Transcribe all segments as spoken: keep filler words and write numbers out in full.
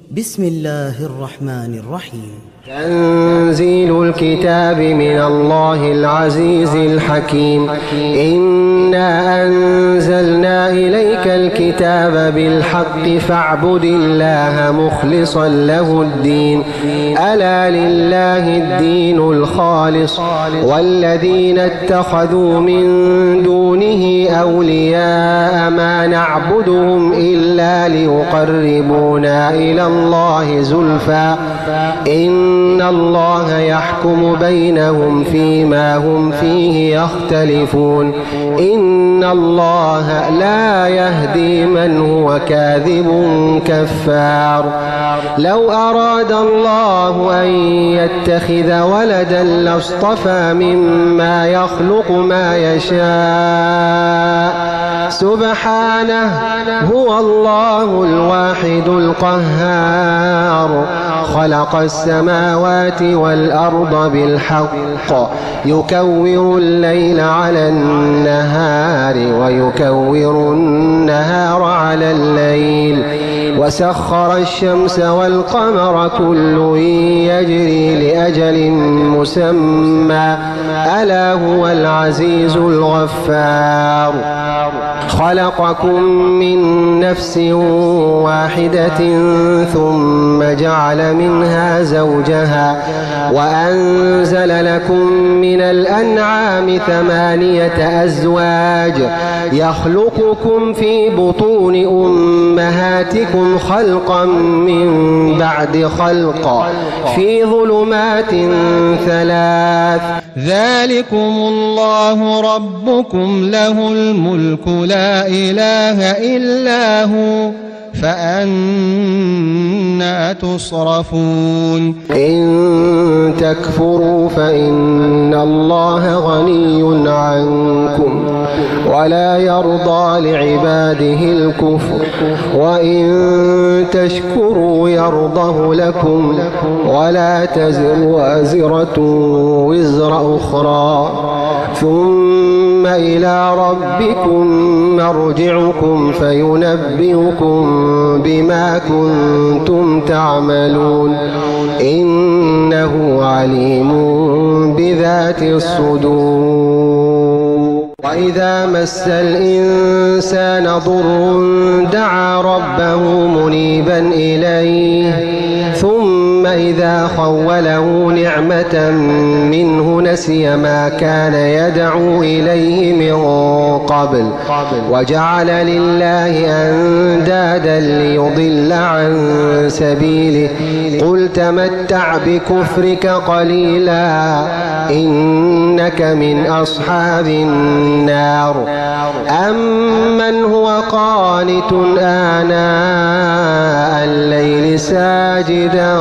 بسم الله الرحمن الرحيم. تنزيل الكتاب من الله العزيز الحكيم. إنا أنزلنا إليك الكتاب بالحق فاعبد الله مخلصا له الدين ألا لله الدين الخالص والذين اتخذوا من دونه أولياء ما نعبدهم إلا ليقربونا إلى الله زلفى إن الله يحكم بينهم فيما هم فيه يختلفون إن الله لا يهدي من هو كاذب كفار. لو أراد الله أن يتخذ ولدا لاصطفى مما يخلق ما يشاء سبحانه هو الله الواحد القهار. خلق السماوات والأرض بالحق يكور الليل على النهار ويكور النهار على الليل وسخر الشمس والقمر كل يجري لأجل مسمى ألا هو العزيز الغفار. خلقكم من نفس واحدة ثم جعل منها زوجها وأنزل لكم من الأنعام ثمانية أزواج يخلقكم في بطون أمهاتكم خلقا من بعد خلق في ظلمات ثلاث ذلكم الله ربكم له الملك لا إله إلا هو فأنى تصرفون. إن تكفروا فإن الله غني عنكم ولا يرضى لعباده الكفر وإن تشكروا يرضه لكم ولا تزر وازرة وزر أخرى ثم إلى ربكم مرجعكم فينبئكم بما كنتم تعملون إنه عليم بذات الصدور. وإذا مس الإنسان ضر دعا ربه منيبا إليه ثم إذا خوله نعمة منه نسي ما كان يدعو إليه من قبل وجعل لله أندادا ليضل عن سبيله قل تمتع بكفرك قليلا إنك من أصحاب النار. أمن هو قانت آناء الليل ساجدا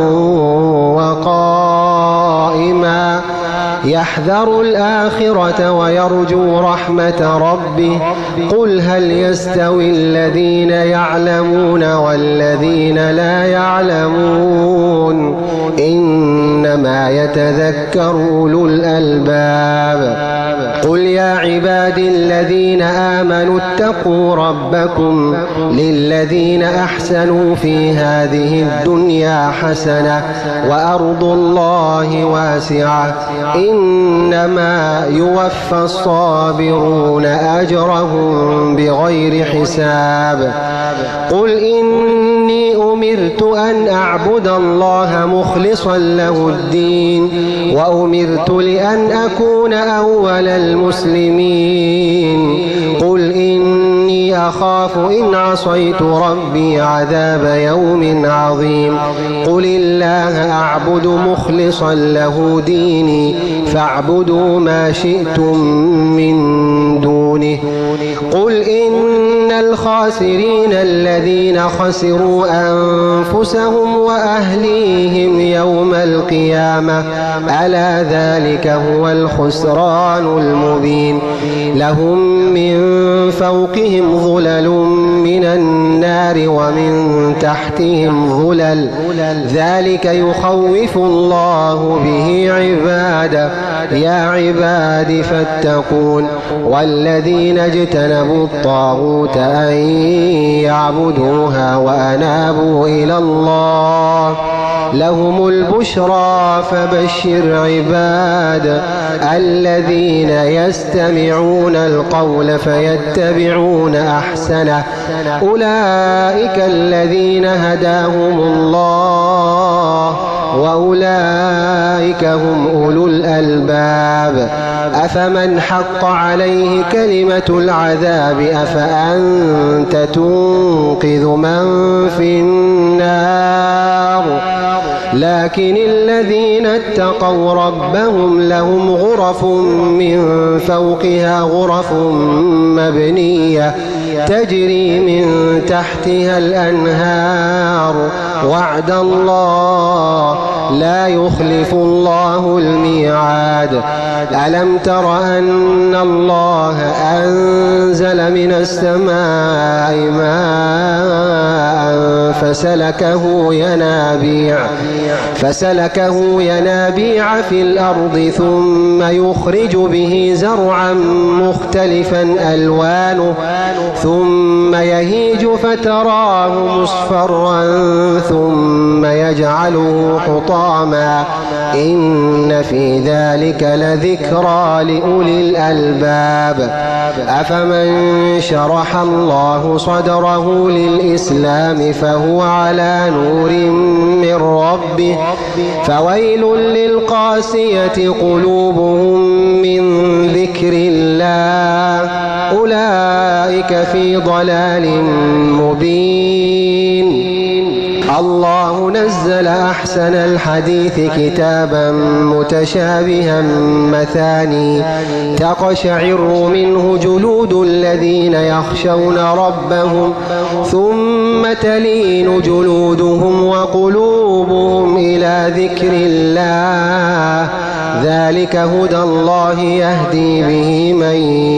وقائما يحذر الآخرة ويرجو رحمة ربه قل هل يستوي الذين يعلمون والذين لا يعلمون إنما يتذكر أولو الألباب. قل يا عبادي الذين آمنوا اتقوا ربكم للذين أحسنوا في هذه الدنيا حسنة وأرض الله واسعة إنما يوفى الصابرون أجرهم بغير حساب. قل إني أمرت أن أعبد الله مخلصا له الدين وأمرت لأن أكون أول المسلمين. قل إني أخاف إن عصيت ربي عذاب يوم عظيم. قل الله أعبد مخلصا له ديني فاعبدوا ما شئتم من دونه. قل إن الخاسرين الذين خسروا أنفسهم وأهليهم يوم القيامة ألا ذلك هو الخسران المبين. لهم من فوقهم ظلل من النار ومن تحتهم ظلل ذلك يخوف الله به عباده يا عباد فاتقون. والذين اجتنبوا الطاغوت أن يعبدوها وأنابوا إلى الله لهم البشرى فبشر عباد الذين يستمعون القول فيتبعون أحسنه أولئك الذين هداهم الله وأولئك هم أولو الألباب أفمن حق عليه كلمة العذاب أفأنت تنقذ من في النار لكن الذين اتقوا ربهم لهم غرف من فوقها غرف مبنية تجري من تحتها الأنهار وعد الله لا يخلف الله الميعاد ألم تر أن الله أنزل من السماء ماء فسلكه ينابيع فسلكه ينابيع في الأرض ثم يخرج به زرعا مختلفا ألوانه ثم يهيج فتراه مصفرا ثم يجعله حطاما إن في ذلك لذكرى لأولي الألباب أفمن شرح الله صدره للإسلام فهو على نور من ربه فويل للقاسية قلوبهم من ذكر الله أولئك في ضلال مبين الله نزل أحسن الحديث كتابا متشابها مثاني تقشعر منه جلود الذين يخشون ربهم ثم تلين جلودهم وقلوبهم إلى ذكر الله ذلك هدى الله يهدي به من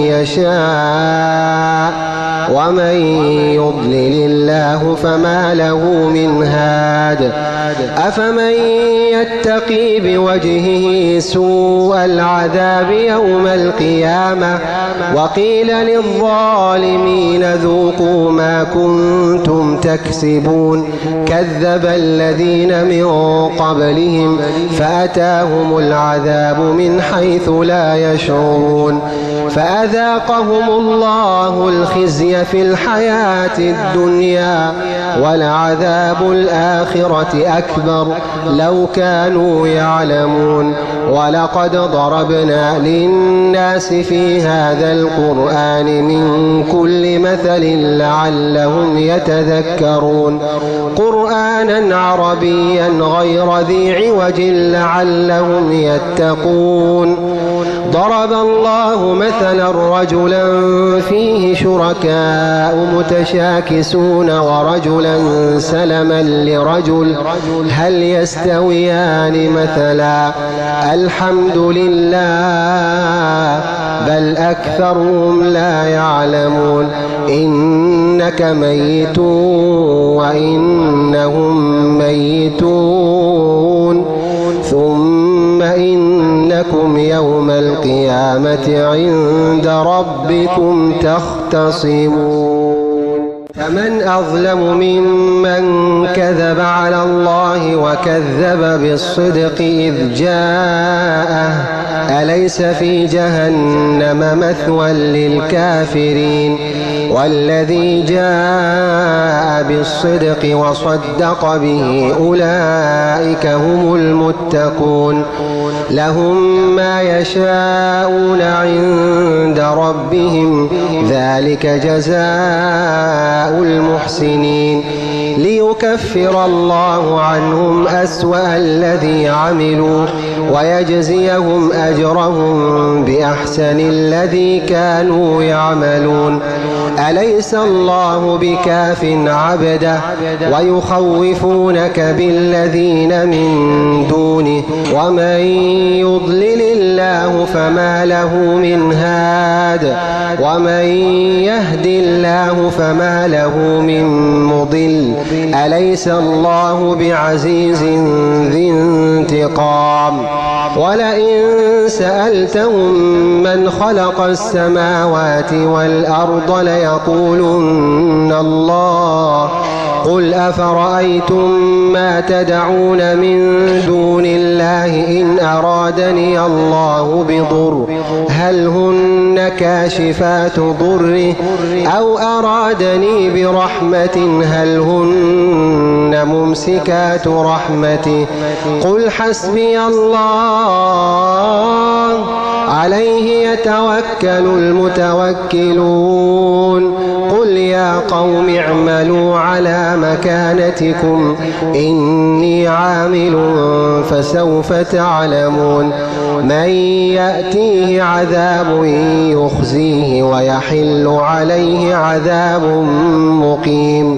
يشاء ومن يضلل الله فما له من هاد أفمن يتقي بوجهه سوء العذاب يوم القيامة وقيل للظالمين ذوقوا ما كنتم تكسبون كذب الذين من قبلهم فأتاهم العذاب من حيث لا يشعرون فأذاقهم الله الخزي في الحياة الدنيا ولعذاب الآخرة أكبر لو كانوا يعلمون ولقد ضربنا للناس في هذا القرآن من كل مثل لعلهم يتذكرون قرآنا عربيا غير ذي عوج لعلهم يتقون ضرب الله مثلا رجلا فيه شركاء متشاكسون ورجلا سلما لرجل هل يستويان مثلا الحمد لله بل أكثرهم لا يعلمون إنك ميت وإنهم ميتون ثم إنكم يوم القيامة عند ربكم تختصمون فمن أظلم ممن كذب على الله وكذب بالصدق إذ جاءه أليس في جهنم مثوى للكافرين والذي جاء بالصدق وصدق به أولئك هم المتقون لهم ما يشاءون عند ربهم ذلك جزاء المحسنين ليكفر الله عنهم أسوأ الذي عملوا ويجزيهم أجرهم بأحسن الذي كانوا يعملون أليس الله بكاف عبده ويخوفونك بالذين من دونه ومن يضلل الله فما له من هاد ومن يهد الله فما له من مضل أليس الله بعزيز ذي انتقام ولئن سألتهم من خلق السماوات والأرض ليقولن الله قل أفرأيتم ما تدعون من دون الله إن أرادني الله بضر هل هن كاشفات ضره أو أرادني برحمة هل هن ممسكات رحمته قل حسبي الله عليه يتوكل المتوكلون قل يا قوم اعملوا على مكانتكم إني عامل فسوف تعلمون من يأتيه عذاب يخزيه ويحل عليه عذاب مقيم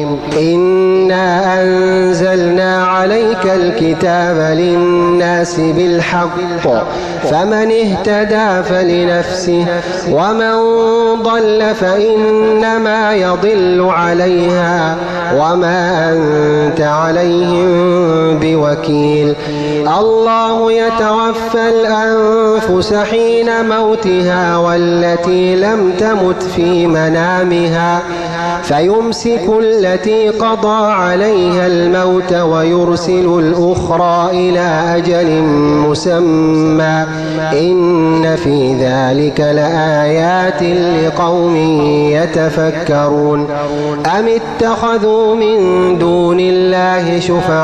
إنا أنزلنا عليك الكتاب للناس بالحق فمن اهتدى فلنفسه ومن ضل فإنما يضل عليها وما أنت عليهم بوكيل الله يتوفى الأنفس حين موتها والتي لم تمت في منامها فيمسك التي قضى عليها الموت ويرسل الأخرى إلى أجل مسمى إن في ذلك لآيات لقوم يتفكرون أم اتخذوا من دون الله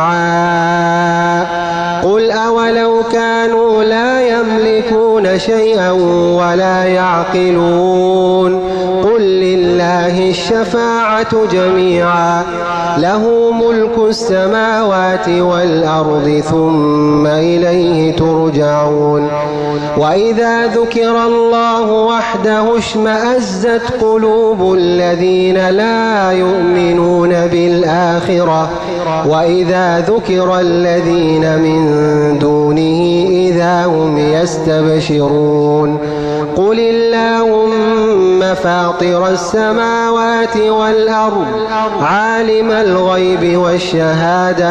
شفعاء قل أولو كانوا لا يملكون شيئا ولا يعقلون قل لله الشفاعة جميعا له ملك السماوات والأرض ثم إليه ترجعون وإذا ذكر الله وحده اشمأزت قلوب الذين لا يؤمنون بالآخرة وإذا ذكر الذين من دونه إذا هم يستبشرون قل اللهم فاطر السماوات والأرض عالم الغيب والشهادة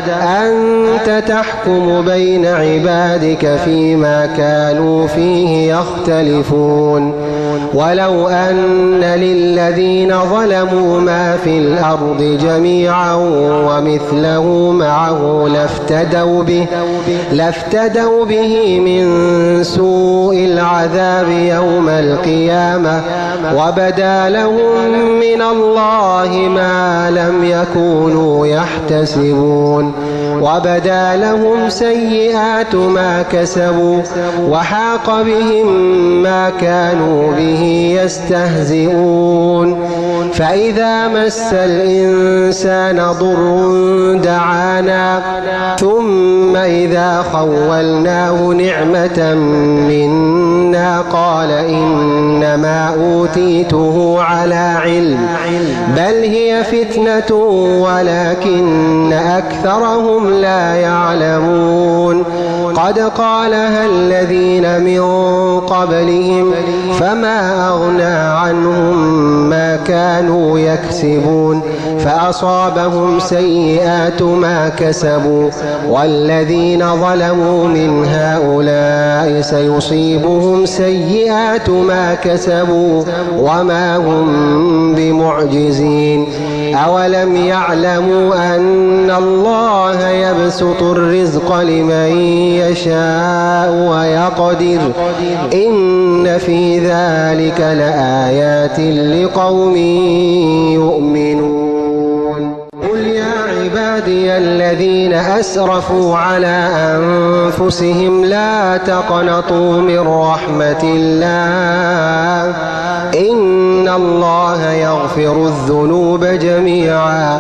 أنت تحكم بين عبادك فيما كانوا فيه يختلفون ولو أن للذين ظلموا ما في الأرض جميعا ومثله معه لافتدوا به, لافتدوا به من سوء العذاب يوم القيامة وبدا لهم من الله ما لم يكونوا يحتسبون وبدا لهم سيئات ما كسبوا وحاق بهم ما كانوا به يستهزئون فإذا مس الإنسان ضر دعانا ثم إذا خولناه نعمة منا قال إنما أوتيته على علم بل هي فتنة ولكن أكثرهم لا يعلمون قد قالها الذين من قبلهم فما أغنى عنهم ما كانوا يكسبون فأصابهم سيئات ما كسبوا والذين ظلموا من هؤلاء سيصيبهم سيئات ما كسبوا وما هم بمعجزين أولم يعلموا أن الله يبسط الرزق لمن يشاء ويقدر إن في ذلك لآيات لقوم يؤمنون قل يا عبادي الذين أسرفوا على أنفسهم لا تقنطوا من رحمة الله إن الله يغفر الذنوب جميعا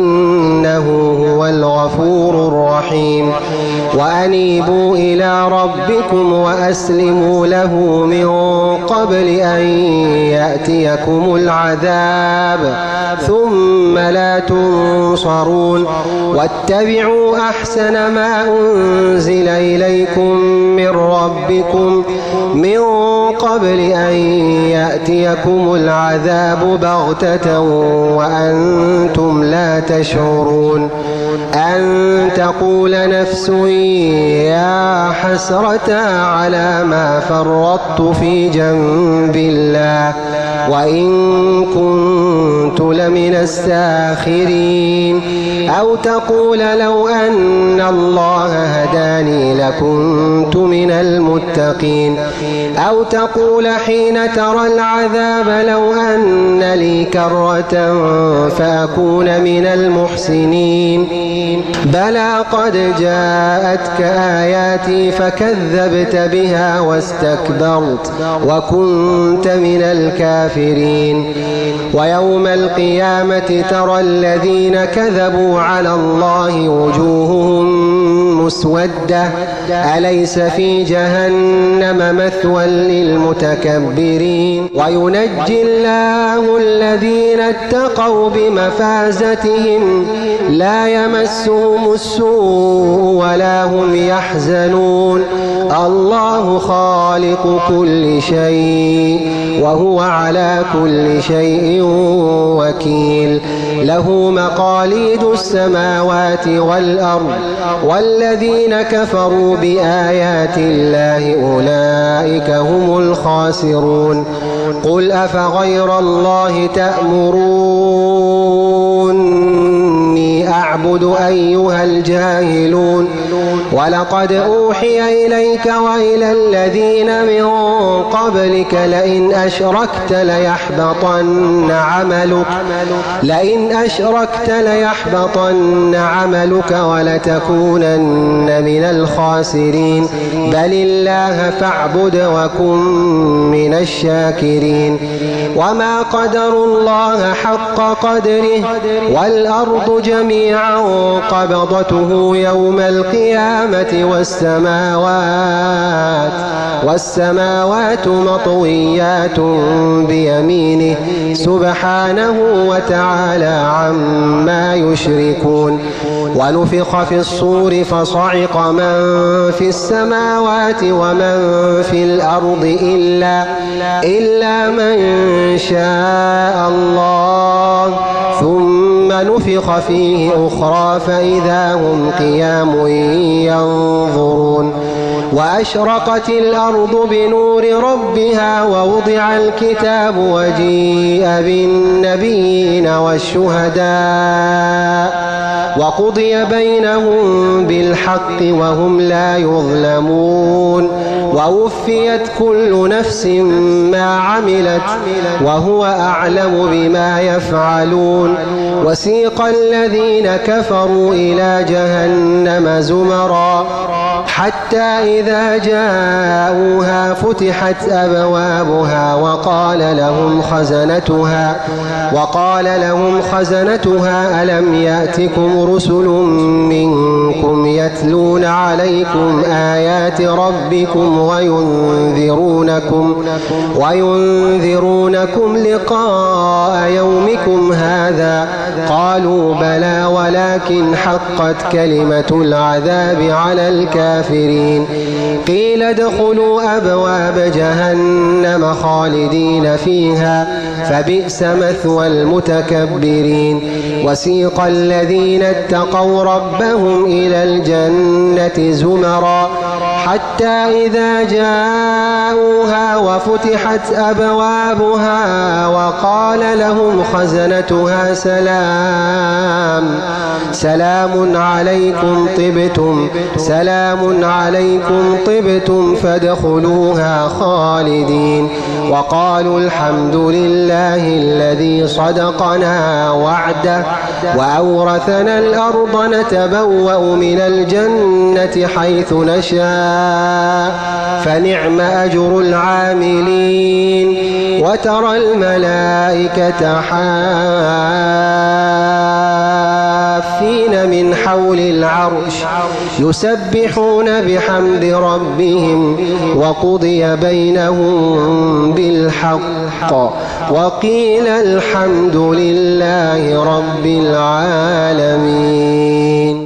إنه هو الغفور الرحيم وأنيبوا إلى ربكم ربكم وأسلموا له من قبل أن يأتيكم العذاب ثم لا تنصرون واتبعوا أحسن ما أنزل إليكم من ربكم من قبل أن يأتيكم العذاب بغتة وأنتم لا تشعرون أن تقول نفس يا حسرة على ما فرطت في جنب الله وإن كنت لمن الساخرين أو تقول لو أن الله هداني لكنت من المتقين أو تقول حين ترى العذاب لو أن لي كرة فأكون من المحسنين بلى قد جاءتك آياتي فكذبت بها واستكبرت وكنت من الكافرين ويوم القيامة ترى الذين كذبوا على الله وجوههم مسودة أليس في جهنم مثوى للمتكبرين وينجي الله الذين اتقوا بمفازتهم لا يمسهم السوء ولا هم يحزنون الله خالق كل شيء وهو على كل شيء وكيل له مقاليد السماوات والأرض والذين كفروا بآيات الله أولئك هم الخاسرون قل أفغير الله تأمروني أعبد أيها الجاهلون ولقد أوحي إليك وإلى الذين من قبلك لئن أشركت ليحبطن عملك لئن أشركت ليحبطن عملك ولتكونن من الخاسرين بل الله فاعبد وكن من الشاكرين وما قدروا الله حق قدره والأرض جميعا قبضته يوم القيامة والسماوات والسماوات مطويات بيمينه سبحانه وتعالى عما يشركون ونفخ في الصور فصعق من في السماوات ومن في الأرض إلا, إلا من شاء الله ثم نفخ فيه أخرى فإذا هم قيام ينظرون وأشرقت الأرض بنور ربها ووضع الكتاب وجيء بالنبيين والشهداء وقضي بينهم بالحق وهم لا يظلمون ووفيت كل نفس ما عملت وهو أعلم بما يفعلون وسيق الذين كفروا إلى جهنم زمرا حتى إذا جاءوها فتحت أبوابها وقال لهم خزنتها وقال لهم خزنتها ألم يأتكم رسل منكم يتلون عليكم آيات ربكم وينذرونكم وينذرونكم لقاء يومكم هذا قالوا بلى ولكن حقت كلمة العذاب على الكافرين قيل ادخلوا أبواب جهنم خالدين فيها فبئس مثوى المتكبرين وسيق الذين اتقوا ربهم إلى الجنة زمرا حتى إذا جاءوها وفتحت أبوابها وقال لهم خزنتها سلام سلام عليكم طبتم سلام عليكم طبتم فادخلوها خالدين وقالوا الحمد لله الذي صدقنا وعده وأورثنا الأرض نتبوأ من الجنة حيث نشاء فنعم أجر العاملين وترى الملائكة حافين عاكفين من حول العرش يسبحون بحمد ربهم وقضي بينهم بالحق وقيل الحمد لله رب العالمين.